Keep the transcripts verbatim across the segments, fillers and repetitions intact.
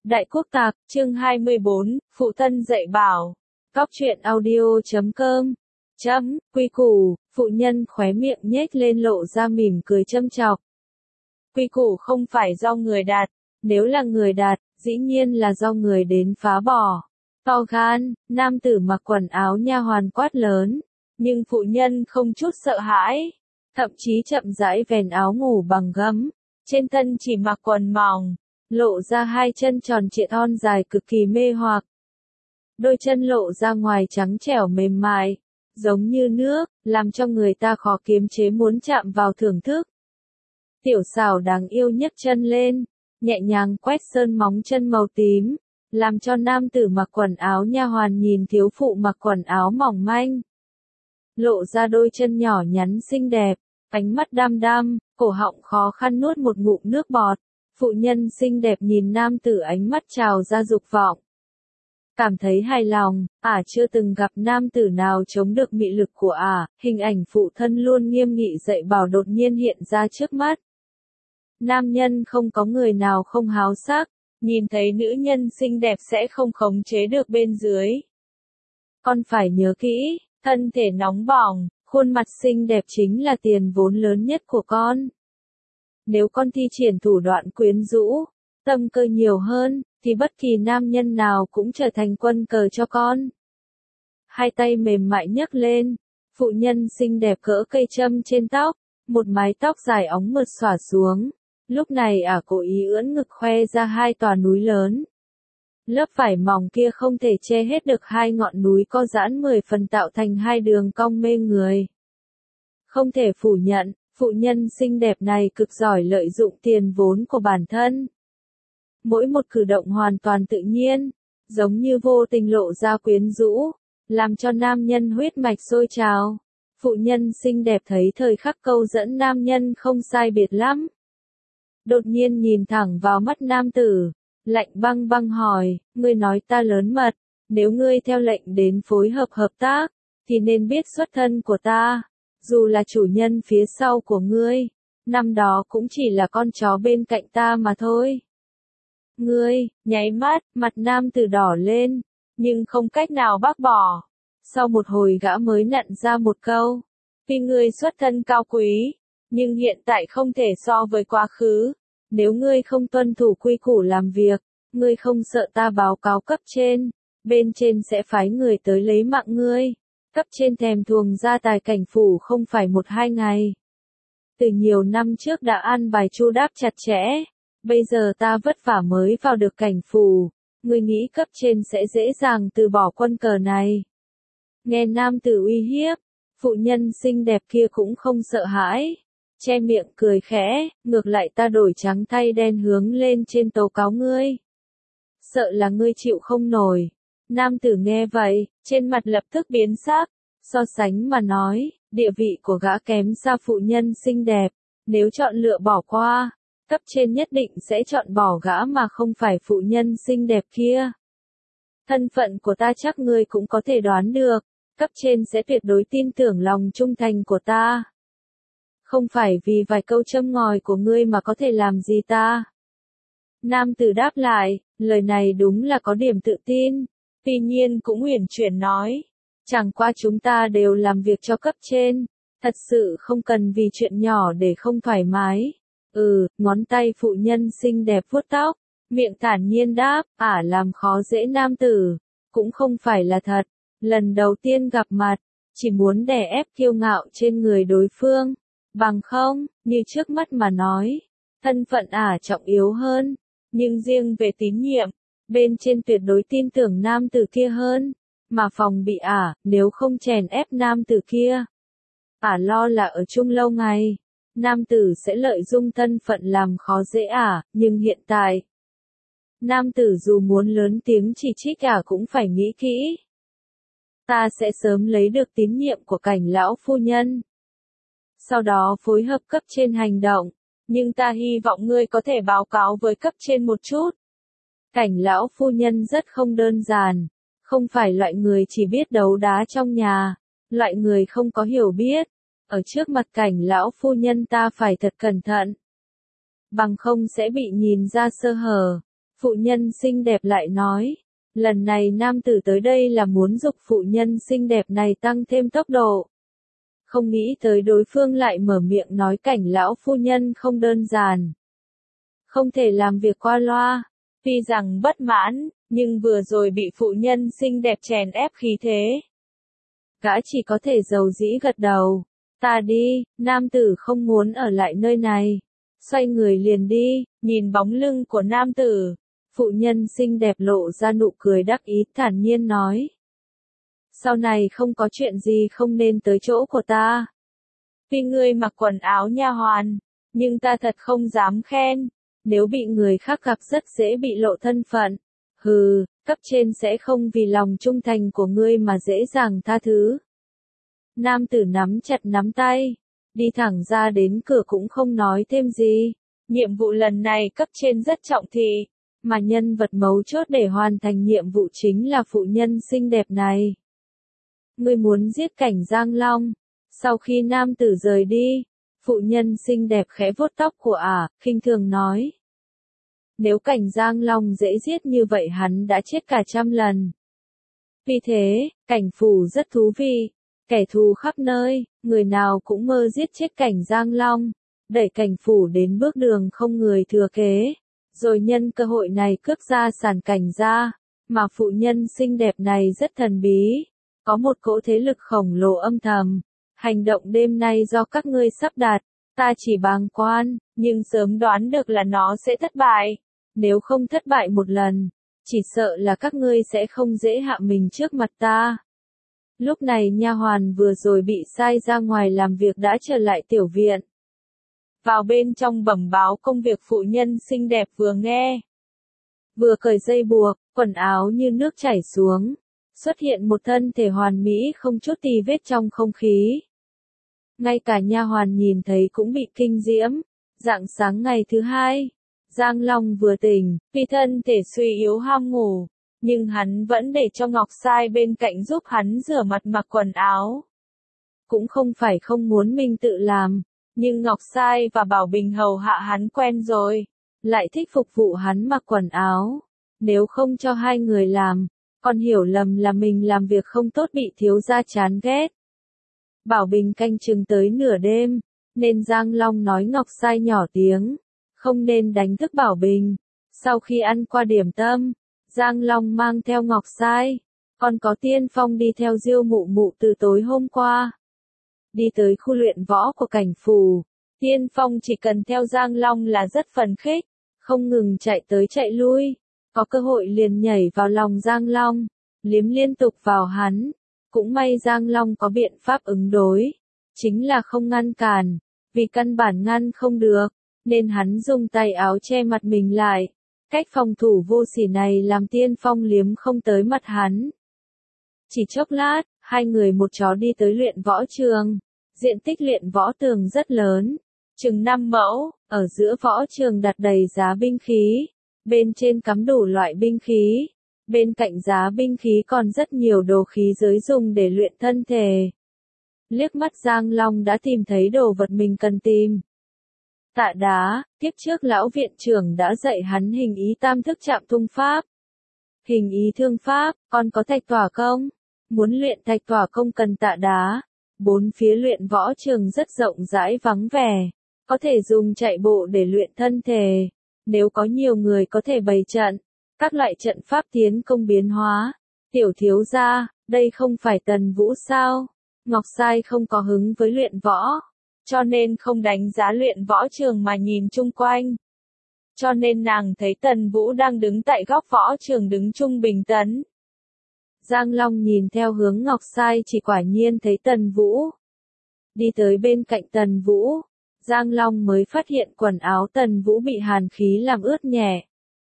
Đại Quốc Tạc, chương hai mươi bốn, Phụ thân dạy bảo. Góc truyện audio chấm com. Chấm, quy củ, phụ nhân khóe miệng nhếch lên lộ ra mỉm cười châm chọc. Quy củ không phải do người đặt, nếu là người đặt, dĩ nhiên là do người đến phá bỏ. To gan, nam tử mặc quần áo nha hoàn quát lớn, nhưng phụ nhân không chút sợ hãi, thậm chí chậm rãi vén áo ngủ bằng gấm, trên thân chỉ mặc quần mỏng, lộ ra hai chân tròn trịa thon dài cực kỳ mê hoặc. Đôi chân lộ ra ngoài trắng trẻo mềm mại, giống như nước, làm cho người ta khó kiềm chế muốn chạm vào thưởng thức. Tiểu xảo đáng yêu nhấc chân lên, nhẹ nhàng quét sơn móng chân màu tím, làm cho nam tử mặc quần áo nha hoàn nhìn thiếu phụ mặc quần áo mỏng manh. Lộ ra đôi chân nhỏ nhắn xinh đẹp, ánh mắt đăm đăm, cổ họng khó khăn nuốt một ngụm nước bọt. Phụ nhân xinh đẹp nhìn nam tử ánh mắt trào ra dục vọng. Cảm thấy hài lòng, ả chưa từng gặp nam tử nào chống được mị lực của ả, hình ảnh phụ thân luôn nghiêm nghị dạy bảo đột nhiên hiện ra trước mắt. Nam nhân không có người nào không háo sắc, nhìn thấy nữ nhân xinh đẹp sẽ không khống chế được bên dưới. Con phải nhớ kỹ, thân thể nóng bỏng, khuôn mặt xinh đẹp chính là tiền vốn lớn nhất của con. Nếu con thi triển thủ đoạn quyến rũ, tâm cơ nhiều hơn, thì bất kỳ nam nhân nào cũng trở thành quân cờ cho con. Hai tay mềm mại nhấc lên, phụ nhân xinh đẹp cỡ cây châm trên tóc, một mái tóc dài óng mượt xõa xuống. Lúc này ả cố ý ưỡn ngực khoe ra hai tòa núi lớn. Lớp vải mỏng kia không thể che hết được hai ngọn núi co giãn mười phần tạo thành hai đường cong mê người. Không thể phủ nhận, phụ nhân xinh đẹp này cực giỏi lợi dụng tiền vốn của bản thân. Mỗi một cử động hoàn toàn tự nhiên, giống như vô tình lộ ra quyến rũ, làm cho nam nhân huyết mạch sôi trào. Phụ nhân xinh đẹp thấy thời khắc câu dẫn nam nhân không sai biệt lắm. Đột nhiên nhìn thẳng vào mắt nam tử, lạnh băng băng hỏi, ngươi nói ta lớn mật, nếu ngươi theo lệnh đến phối hợp hợp tác, thì nên biết xuất thân của ta. Dù là chủ nhân phía sau của ngươi, năm đó cũng chỉ là con chó bên cạnh ta mà thôi. Ngươi, nháy mắt, mặt nam tử đỏ lên, nhưng không cách nào bác bỏ. Sau một hồi gã mới nặn ra một câu, vì ngươi xuất thân cao quý, nhưng hiện tại không thể so với quá khứ. Nếu ngươi không tuân thủ quy củ làm việc, ngươi không sợ ta báo cáo cấp trên, bên trên sẽ phái người tới lấy mạng ngươi. Cấp trên thèm thuồng gia tài cảnh phủ không phải một hai ngày. Từ nhiều năm trước đã ăn bài chu đáp chặt chẽ, bây giờ ta vất vả mới vào được cảnh phủ, ngươi nghĩ cấp trên sẽ dễ dàng từ bỏ quân cờ này. Nghe nam tử uy hiếp, phụ nhân xinh đẹp kia cũng không sợ hãi, che miệng cười khẽ, ngược lại ta đổi trắng thay đen hướng lên trên tố cáo ngươi. Sợ là ngươi chịu không nổi. Nam tử nghe vậy, trên mặt lập tức biến sắc, so sánh mà nói, địa vị của gã kém xa phụ nhân xinh đẹp, nếu chọn lựa bỏ qua, cấp trên nhất định sẽ chọn bỏ gã mà không phải phụ nhân xinh đẹp kia. Thân phận của ta chắc ngươi cũng có thể đoán được, cấp trên sẽ tuyệt đối tin tưởng lòng trung thành của ta. Không phải vì vài câu châm ngòi của ngươi mà có thể làm gì ta. Nam tử đáp lại, lời này đúng là có điểm tự tin. Tuy nhiên cũng uyển chuyển nói, chẳng qua chúng ta đều làm việc cho cấp trên, thật sự không cần vì chuyện nhỏ để không thoải mái. Ừ, ngón tay phụ nhân xinh đẹp vuốt tóc, miệng thản nhiên đáp, ả làm khó dễ nam tử, cũng không phải là thật, lần đầu tiên gặp mặt, chỉ muốn đè ép kiêu ngạo trên người đối phương, bằng không, như trước mắt mà nói, thân phận ả trọng yếu hơn, nhưng riêng về tín nhiệm, bên trên tuyệt đối tin tưởng nam tử kia hơn, mà phòng bị ả, nếu không chèn ép nam tử kia. Ả lo là ở chung lâu ngày, nam tử sẽ lợi dụng thân phận làm khó dễ ả, nhưng hiện tại, nam tử dù muốn lớn tiếng chỉ trích ả cũng phải nghĩ kỹ. Ta sẽ sớm lấy được tín nhiệm của cảnh lão phu nhân. Sau đó phối hợp cấp trên hành động, nhưng ta hy vọng ngươi có thể báo cáo với cấp trên một chút. Cảnh lão phu nhân rất không đơn giản, không phải loại người chỉ biết đấu đá trong nhà, loại người không có hiểu biết. Ở trước mặt cảnh lão phu nhân ta phải thật cẩn thận. Bằng không sẽ bị nhìn ra sơ hở. Phụ nhân xinh đẹp lại nói, lần này nam tử tới đây là muốn giục phụ nhân xinh đẹp này tăng thêm tốc độ. Không nghĩ tới đối phương lại mở miệng nói cảnh lão phu nhân không đơn giản. Không thể làm việc qua loa, tuy rằng bất mãn, nhưng vừa rồi bị phụ nhân xinh đẹp chèn ép khí thế. Gã chỉ có thể dầu dĩ gật đầu, ta đi, nam tử không muốn ở lại nơi này. Xoay người liền đi, nhìn bóng lưng của nam tử. Phụ nhân xinh đẹp lộ ra nụ cười đắc ý thản nhiên nói. Sau này không có chuyện gì không nên tới chỗ của ta. Tuy ngươi mặc quần áo nha hoàn, nhưng ta thật không dám khen. Nếu bị người khác gặp rất dễ bị lộ thân phận. Hừ, cấp trên sẽ không vì lòng trung thành của ngươi mà dễ dàng tha thứ. Nam tử nắm chặt nắm tay, đi thẳng ra đến cửa cũng không nói thêm gì. Nhiệm vụ lần này cấp trên rất trọng thị, mà nhân vật mấu chốt để hoàn thành nhiệm vụ chính là phụ nhân xinh đẹp này. Ngươi muốn giết cảnh Giang Long. Sau khi nam tử rời đi, phụ nhân xinh đẹp khẽ vuốt tóc của ả, khinh thường nói. Nếu cảnh Giang Long dễ giết như vậy hắn đã chết cả trăm lần. Vì thế, cảnh phủ rất thú vị. Kẻ thù khắp nơi, người nào cũng mơ giết chết cảnh Giang Long, đẩy cảnh phủ đến bước đường không người thừa kế, rồi nhân cơ hội này cướp gia sản cảnh gia, mà phụ nhân xinh đẹp này rất thần bí, có một cỗ thế lực khổng lồ âm thầm, hành động đêm nay do các ngươi sắp đặt, ta chỉ bàng quan, nhưng sớm đoán được là nó sẽ thất bại, nếu không thất bại một lần, chỉ sợ là các ngươi sẽ không dễ hạ mình trước mặt ta. Lúc này nha hoàn vừa rồi bị sai ra ngoài làm việc đã trở lại tiểu viện. Vào bên trong bẩm báo công việc phụ nhân xinh đẹp vừa nghe. Vừa cởi dây buộc, quần áo như nước chảy xuống. Xuất hiện một thân thể hoàn mỹ không chút tì vết trong không khí. Ngay cả nha hoàn nhìn thấy cũng bị kinh diễm. Rạng sáng ngày thứ hai, Giang Long vừa tỉnh, vì thân thể suy yếu ham ngủ. Nhưng hắn vẫn để cho Ngọc Sai bên cạnh giúp hắn rửa mặt mặc quần áo. Cũng không phải không muốn mình tự làm, nhưng Ngọc Sai và Bảo Bình hầu hạ hắn quen rồi, lại thích phục vụ hắn mặc quần áo. Nếu không cho hai người làm, còn hiểu lầm là mình làm việc không tốt bị thiếu gia chán ghét. Bảo Bình canh chừng tới nửa đêm, nên Giang Long nói Ngọc Sai nhỏ tiếng, không nên đánh thức Bảo Bình. Sau khi ăn qua điểm tâm, Giang Long mang theo Ngọc Sai, còn có Tiên Phong đi theo Diêu Mụ Mụ từ tối hôm qua. Đi tới khu luyện võ của cảnh phủ, Tiên Phong chỉ cần theo Giang Long là rất phấn khích, không ngừng chạy tới chạy lui, có cơ hội liền nhảy vào lòng Giang Long, liếm liên tục vào hắn. Cũng may Giang Long có biện pháp ứng đối, chính là không ngăn cản, vì căn bản ngăn không được, nên hắn dùng tay áo che mặt mình lại. Cách phòng thủ vô sỉ này làm Tiên Phong liếm không tới mặt hắn. Chỉ chốc lát, hai người một chó đi tới luyện võ trường. Diện tích luyện võ tường rất lớn, chừng năm mẫu, ở giữa võ trường đặt đầy giá binh khí. Bên trên cắm đủ loại binh khí. Bên cạnh giá binh khí còn rất nhiều đồ khí giới dùng để luyện thân thể. Liếc mắt Giang Long đã tìm thấy đồ vật mình cần tìm. Tạ đá, kiếp trước lão viện trưởng đã dạy hắn hình ý tam thức chạm tung pháp. Hình ý thương pháp, còn có thạch tỏa công. Muốn luyện thạch tỏa công cần tạ đá. Bốn phía luyện võ trường rất rộng rãi vắng vẻ. Có thể dùng chạy bộ để luyện thân thể. Nếu có nhiều người có thể bày trận. Các loại trận pháp tiến công biến hóa. Tiểu thiếu gia, đây không phải Tần Vũ sao? Ngọc Sai không có hứng với luyện võ. Cho nên không đánh giá luyện võ trường mà nhìn chung quanh. Cho nên nàng thấy Tần Vũ đang đứng tại góc võ trường đứng trung bình tấn. Giang Long nhìn theo hướng Ngọc Sai chỉ quả nhiên thấy Tần Vũ. Đi tới bên cạnh Tần Vũ, Giang Long mới phát hiện quần áo Tần Vũ bị hàn khí làm ướt nhẹ.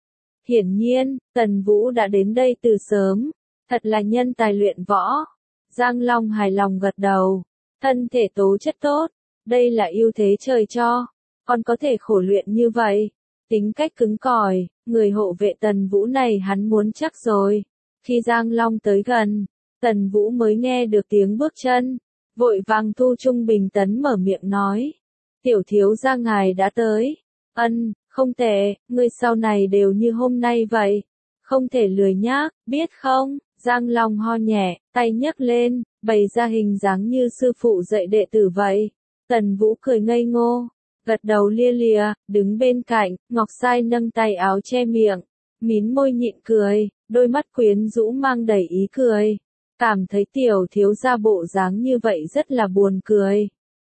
Hiển nhiên, Tần Vũ đã đến đây từ sớm, thật là nhân tài luyện võ. Giang Long hài lòng gật đầu, thân thể tố chất tốt, đây là ưu thế trời cho, còn có thể khổ luyện như vậy. Tính cách cứng cỏi, người hộ vệ Tần Vũ này hắn muốn chắc rồi. Khi Giang Long tới gần, Tần Vũ mới nghe được tiếng bước chân, vội vàng thu trung bình tấn mở miệng nói. Tiểu thiếu gia ngài đã tới. Ân, Không tệ, ngươi sau này đều như hôm nay vậy. Không thể lười nhác, biết không? Giang Long ho nhẹ, tay nhấc lên, bày ra hình dáng như sư phụ dạy đệ tử vậy. Tần Vũ cười ngây ngô, gật đầu lia lịa, đứng bên cạnh, Ngọc Sai nâng tay áo che miệng, mím môi nhịn cười, đôi mắt quyến rũ mang đầy ý cười. Cảm thấy tiểu thiếu gia bộ dáng như vậy rất là buồn cười.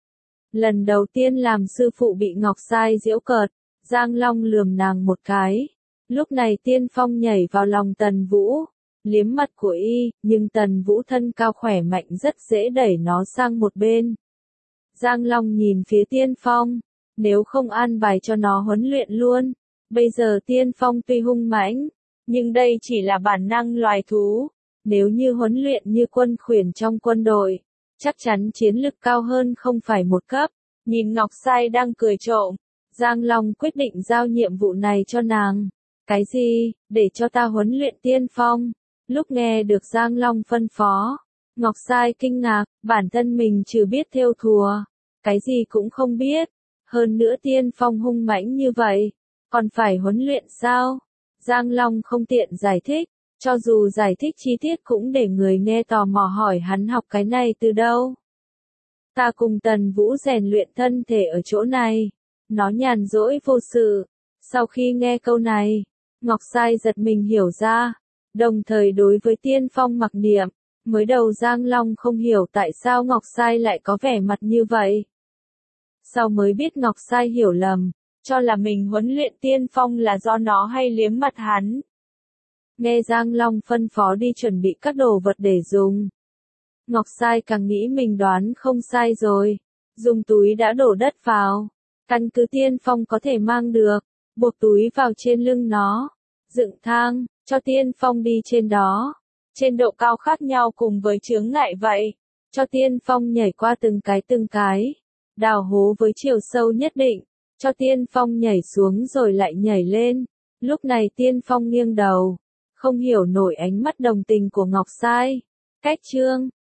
Lần đầu tiên làm sư phụ bị Ngọc Sai giễu cợt, Giang Long lườm nàng một cái. Lúc này Tiên Phong nhảy vào lòng Tần Vũ, liếm mặt của y, nhưng Tần Vũ thân cao khỏe mạnh rất dễ đẩy nó sang một bên. Giang Long nhìn phía Tiên Phong, nếu không an bài cho nó huấn luyện luôn. Bây giờ Tiên Phong tuy hung mãnh, nhưng đây chỉ là bản năng loài thú. Nếu như huấn luyện như quân khuyển trong quân đội, chắc chắn chiến lực cao hơn không phải một cấp. Nhìn Ngọc Sai đang cười trộm, Giang Long quyết định giao nhiệm vụ này cho nàng. Cái gì, để cho ta huấn luyện Tiên Phong? Lúc nghe được Giang Long phân phó, Ngọc Sai kinh ngạc, bản thân mình trừ biết thêu thùa, cái gì cũng không biết. Hơn nữa Tiên Phong hung mãnh như vậy, còn phải huấn luyện sao? Giang Long không tiện giải thích, cho dù giải thích chi tiết cũng để người nghe tò mò hỏi hắn học cái này từ đâu. Ta cùng Tần Vũ rèn luyện thân thể ở chỗ này. Nó nhàn rỗi vô sự. Sau khi nghe câu này, Ngọc Sai giật mình hiểu ra, đồng thời đối với Tiên Phong mặc niệm. Mới đầu Giang Long không hiểu tại sao Ngọc Sai lại có vẻ mặt như vậy. Sau mới biết Ngọc Sai hiểu lầm, cho là mình huấn luyện Tiên Phong là do nó hay liếm mặt hắn. Nghe Giang Long phân phó đi chuẩn bị các đồ vật để dùng, Ngọc Sai càng nghĩ mình đoán không sai rồi. Dùng túi đã đổ đất vào, căn cứ Tiên Phong có thể mang được, buộc túi vào trên lưng nó, dựng thang, cho Tiên Phong đi trên đó. Trên độ cao khác nhau cùng với chướng ngại vậy, cho Tiên Phong nhảy qua từng cái từng cái, đào hố với chiều sâu nhất định, cho Tiên Phong nhảy xuống rồi lại nhảy lên. Lúc này Tiên Phong nghiêng đầu, không hiểu nổi ánh mắt đồng tình của Ngọc Sai. Cách chương